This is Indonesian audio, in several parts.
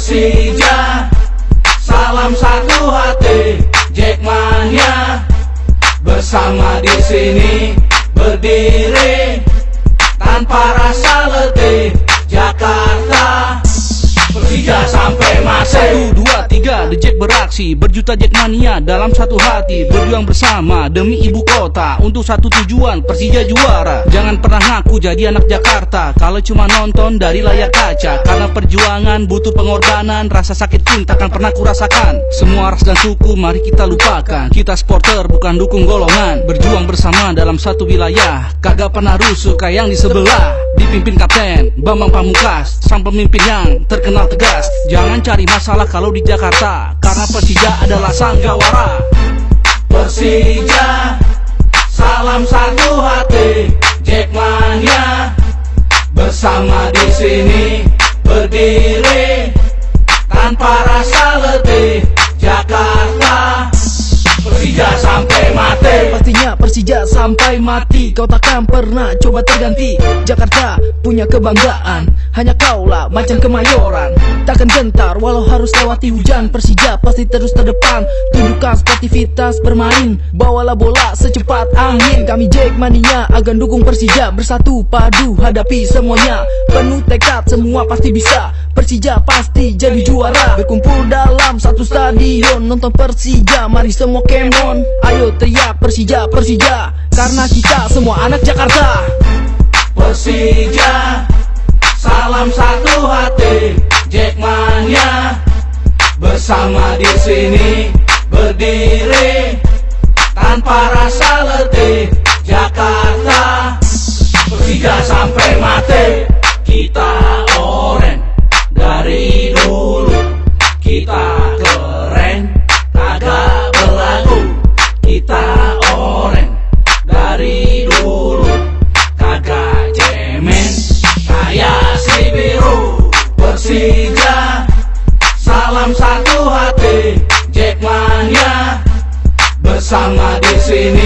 Persija, salam satu hati, Jackmania bersama di sini berdiri tanpa rasa letih. Jakarta, Persija sampai mati. 1, 2, 3, The Jack beraksi, berjuta Jackmania dalam satu hati, berjuang bersama demi ibu kota untuk satu tujuan, Persija juara. Jangan pernah ngaku jadi anak Jakarta kalau cuma nonton dari layar kaca, karena perjuangan butuh pengorbanan, rasa sakit pun takkan pernah kurasakan. Semua ras dan suku mari kita lupakan, kita supporter bukan dukung golongan, berjuang bersama dalam satu wilayah, kagak pernah rusuh kayak yang di sebelah. Dipimpin Kapten Bambang Pamungkas, sang pemimpin yang terkenal tegas. Jangan cari masalah kalau di Jakarta, karena Persija adalah sang gawara. Persija, salam satu hati, Jackmania bersama di sini berdiri tanpa rasa letih. Jakarta, Persija sampai mati. Pastinya Persija sampai mati, kau takkan pernah coba terganti. Jakarta punya kebanggaan, hanya kaulah macam Kemayoran, takkan gentar walau harus lewati hujan. Persija pasti terus terdepan, tunjukkan sportivitas bermain, bawalah bola secepat angin. Kami Jackmania akan dukung Persija, bersatu padu hadapi semuanya, penuh tekad semua pasti bisa. Persija pasti jadi juara, berkumpul dalam satu stadion, nonton Persija mari semua kemon. Ayo teriak Persija, Persija, karena kita semua anak Jakarta. Persija, salam satu hati, Jackmania bersama di sini berdiri tanpa rasa letih. Jakarta, Persija sampai mati. Kita oren dari dulu, kita keren kagak berlagu. Kita oren dari dulu, kagak cemen kayak si biru. Persija, salam satu hati, Jackmania bersama di sini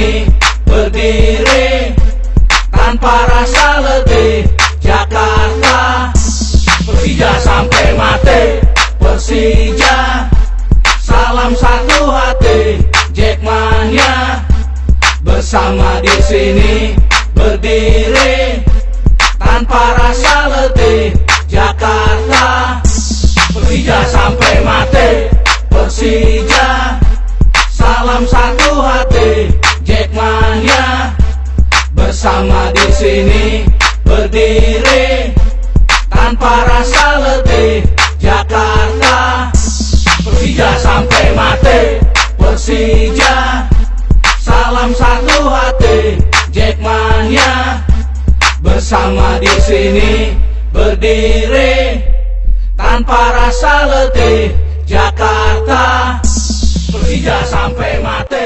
berdiri tanpa rasa letih. Jakarta, Persija sampai mati. Persija, salam satu hati, Jackmania bersama di sini berdiri tanpa rasa letih. Jakarta, Persija sampai mati. Persija, salam satu hati, Jackmania bersama di sini berdiri tanpa rasa letih. Jakarta, Persija sampai mati. Persija, salam satu hati, Jackmania bersama di sini berdiri tanpa rasa letih. Jakarta, Persija sampai mati.